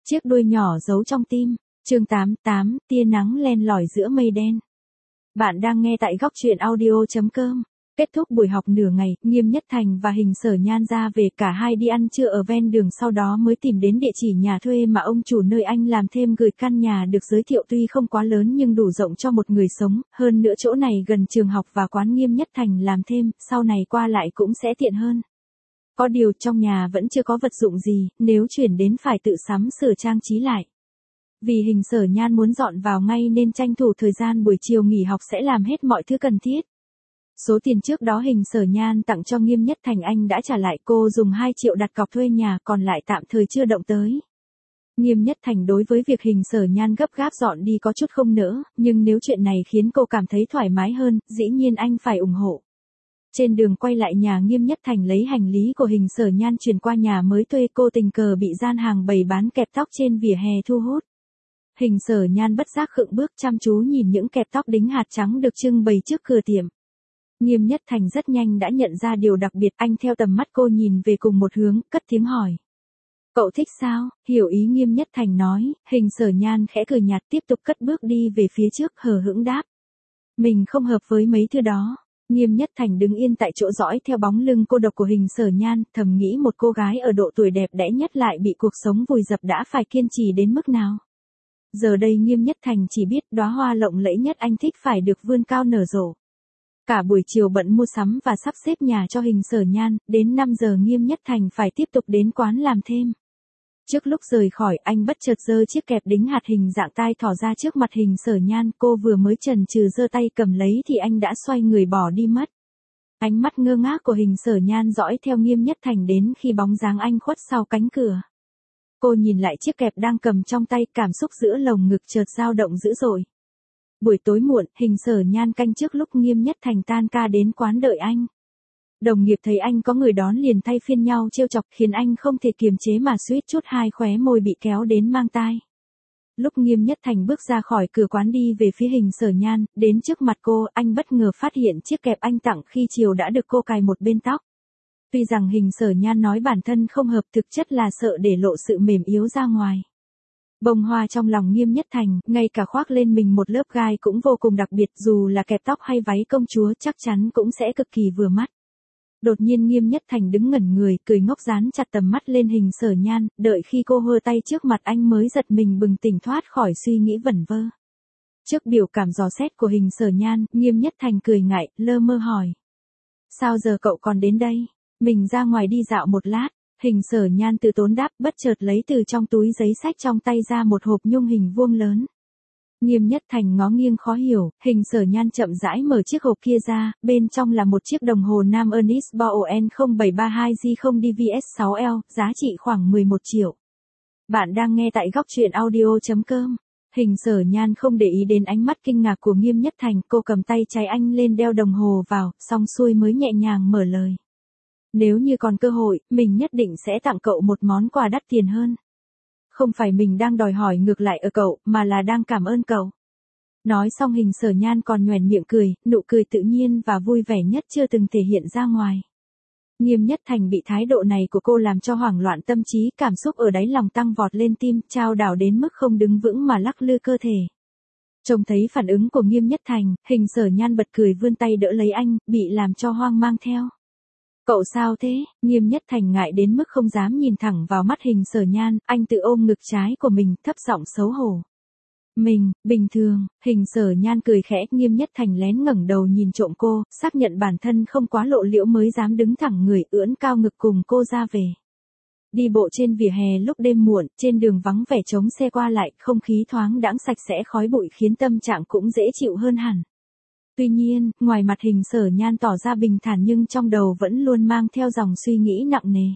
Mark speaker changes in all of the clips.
Speaker 1: Chiếc đuôi nhỏ giấu trong tim. Chương 88, tia nắng len lỏi giữa mây đen. Bạn đang nghe tại góc truyện audio.com. Kết thúc buổi học nửa ngày, Nghiêm Nhất Thành và Hình Sở Nhan ra về, cả hai đi ăn trưa ở ven đường, sau đó mới tìm đến địa chỉ nhà thuê mà ông chủ nơi anh làm thêm gửi. Căn nhà được giới thiệu tuy không quá lớn nhưng đủ rộng cho một người sống, hơn nữa chỗ này gần trường học và quán Nghiêm Nhất Thành làm thêm, sau này qua lại cũng sẽ tiện hơn. Có điều trong nhà vẫn chưa có vật dụng gì, nếu chuyển đến phải tự sắm sửa trang trí lại. Vì Hình Sở Nhan muốn dọn vào ngay nên tranh thủ thời gian buổi chiều nghỉ học sẽ làm hết mọi thứ cần thiết. Số tiền trước đó Hình Sở Nhan tặng cho Nghiêm Nhất Thành anh đã trả lại, cô dùng 2 triệu đặt cọc thuê nhà, còn lại tạm thời chưa động tới. Nghiêm Nhất Thành đối với việc Hình Sở Nhan gấp gáp dọn đi có chút không nỡ, nhưng nếu chuyện này khiến cô cảm thấy thoải mái hơn, dĩ nhiên anh phải ủng hộ. Trên đường quay lại nhà, Nghiêm Nhất Thành lấy hành lý của Hình Sở Nhan chuyển qua nhà mới thuê, cô tình cờ bị gian hàng bày bán kẹp tóc trên vỉa hè thu hút. Hình Sở Nhan bất giác khựng bước, chăm chú nhìn những kẹp tóc đính hạt trắng được trưng bày trước cửa tiệm. Nghiêm Nhất Thành rất nhanh đã nhận ra điều đặc biệt, anh theo tầm mắt cô nhìn về cùng một hướng, cất tiếng hỏi. Cậu thích sao? Hiểu ý Nghiêm Nhất Thành nói, Hình Sở Nhan khẽ cười nhạt, tiếp tục cất bước đi về phía trước, hờ hững đáp. Mình không hợp với mấy thứ đó. Nghiêm Nhất Thành đứng yên tại chỗ dõi theo bóng lưng cô độc của Hình Sở Nhan, thầm nghĩ một cô gái ở độ tuổi đẹp đẽ nhất lại bị cuộc sống vùi dập đã phải kiên trì đến mức nào. Giờ đây Nghiêm Nhất Thành chỉ biết đóa hoa lộng lẫy nhất anh thích phải được vươn cao nở rộ. Cả buổi chiều bận mua sắm và sắp xếp nhà cho Hình Sở Nhan, đến 5 giờ Nghiêm Nhất Thành phải tiếp tục đến quán làm thêm. Trước lúc rời khỏi, anh bất chợt giơ chiếc kẹp đính hạt hình dạng tai thỏ ra trước mặt Hình Sở Nhan, cô vừa mới chần chừ giơ tay cầm lấy thì anh đã xoay người bỏ đi mất. Ánh mắt ngơ ngác của Hình Sở Nhan dõi theo Nghiêm Nhất Thành đến khi bóng dáng anh khuất sau cánh cửa. Cô nhìn lại chiếc kẹp đang cầm trong tay, cảm xúc giữa lồng ngực chợt dao động dữ dội. Buổi tối muộn, Hình Sở Nhan canh trước lúc Nghiêm Nhất Thành tan ca đến quán đợi anh. Đồng nghiệp thấy anh có người đón liền thay phiên nhau trêu chọc, khiến anh không thể kiềm chế mà suýt chút hai khóe môi bị kéo đến mang tai. Lúc Nghiêm Nhất Thành bước ra khỏi cửa quán đi về phía Hình Sở Nhan, đến trước mặt cô, anh bất ngờ phát hiện chiếc kẹp anh tặng khi chiều đã được cô cài một bên tóc. Tuy rằng Hình Sở Nhan nói bản thân không hợp, thực chất là sợ để lộ sự mềm yếu ra ngoài. Bông hoa trong lòng Nghiêm Nhất Thành, ngay cả khoác lên mình một lớp gai cũng vô cùng đặc biệt, dù là kẹp tóc hay váy công chúa chắc chắn cũng sẽ cực kỳ vừa mắt. Đột nhiên Nghiêm Nhất Thành đứng ngẩn người, cười ngốc dán chặt tầm mắt lên Hình Sở Nhan, đợi khi cô hơ tay trước mặt anh mới giật mình bừng tỉnh thoát khỏi suy nghĩ vẩn vơ. Trước biểu cảm dò xét của Hình Sở Nhan, Nghiêm Nhất Thành cười ngại, lơ mơ hỏi. Sao giờ cậu còn đến đây? Mình ra ngoài đi dạo một lát. Hình Sở Nhan từ tốn đáp, bất chợt lấy từ trong túi giấy xách trong tay ra một hộp nhung hình vuông lớn. Nghiêm Nhất Thành ngó nghiêng khó hiểu, Hình Sở Nhan chậm rãi mở chiếc hộp kia ra, bên trong là một chiếc đồng hồ Nam Ernest Bowen 0732G0 DVS6L, giá trị khoảng 11 triệu. Bạn đang nghe tại góc truyện audio.com. Hình Sở Nhan không để ý đến ánh mắt kinh ngạc của Nghiêm Nhất Thành, cô cầm tay trái anh lên đeo đồng hồ vào, xong xuôi mới nhẹ nhàng mở lời. Nếu như còn cơ hội, mình nhất định sẽ tặng cậu một món quà đắt tiền hơn. Không phải mình đang đòi hỏi ngược lại ở cậu, mà là đang cảm ơn cậu. Nói xong Hình Sở Nhan còn nhoẻn miệng cười, nụ cười tự nhiên và vui vẻ nhất chưa từng thể hiện ra ngoài. Nghiêm Nhất Thành bị thái độ này của cô làm cho hoảng loạn tâm trí, cảm xúc ở đáy lòng tăng vọt lên tim, chao đảo đến mức không đứng vững mà lắc lư cơ thể. Trông thấy phản ứng của Nghiêm Nhất Thành, Hình Sở Nhan bật cười vươn tay đỡ lấy anh, bị làm cho hoang mang theo. Cậu sao thế? Nghiêm Nhất Thành ngại đến mức không dám nhìn thẳng vào mắt Hình Sở Nhan, anh tự ôm ngực trái của mình, thấp giọng xấu hổ. Mình, bình thường. Hình Sở Nhan cười khẽ, Nghiêm Nhất Thành lén ngẩng đầu nhìn trộm cô, xác nhận bản thân không quá lộ liễu mới dám đứng thẳng người, ưỡn cao ngực cùng cô ra về. Đi bộ trên vỉa hè lúc đêm muộn, trên đường vắng vẻ trống xe qua lại, không khí thoáng đãng sạch sẽ khói bụi khiến tâm trạng cũng dễ chịu hơn hẳn. Tuy nhiên, ngoài mặt Hình Sở Nhan tỏ ra bình thản nhưng trong đầu vẫn luôn mang theo dòng suy nghĩ nặng nề.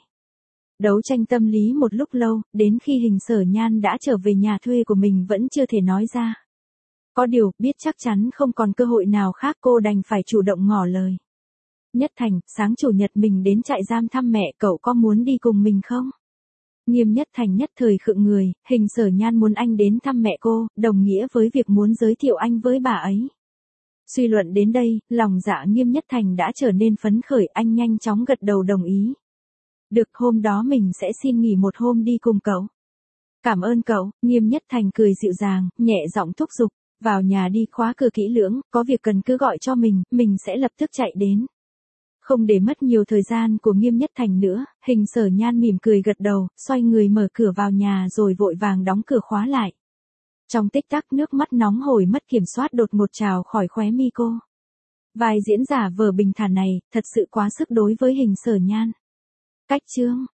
Speaker 1: Đấu tranh tâm lý một lúc lâu, đến khi Hình Sở Nhan đã trở về nhà thuê của mình vẫn chưa thể nói ra. Có điều, biết chắc chắn không còn cơ hội nào khác, cô đành phải chủ động ngỏ lời. Nhất Thành, sáng chủ nhật mình đến trại giam thăm mẹ, cậu có muốn đi cùng mình không? Nghiêm Nhất Thành nhất thời khựng người, Hình Sở Nhan muốn anh đến thăm mẹ cô, đồng nghĩa với việc muốn giới thiệu anh với bà ấy. Suy luận đến đây, lòng dạ Nghiêm Nhất Thành đã trở nên phấn khởi, anh nhanh chóng gật đầu đồng ý. Được, hôm đó mình sẽ xin nghỉ một hôm đi cùng cậu. Cảm ơn cậu, Nghiêm Nhất Thành cười dịu dàng, nhẹ giọng thúc giục. Vào nhà đi, khóa cửa kỹ lưỡng, có việc cần cứ gọi cho mình sẽ lập tức chạy đến. Không để mất nhiều thời gian của Nghiêm Nhất Thành nữa, Hình Sở Nhan mỉm cười gật đầu, xoay người mở cửa vào nhà rồi vội vàng đóng cửa khóa lại. Trong tích tắc nước mắt nóng hổi mất kiểm soát đột ngột trào khỏi khóe mi cô. Vai diễn giả vờ bình thản này, thật sự quá sức đối với Hình Sở Nhan. Cách chương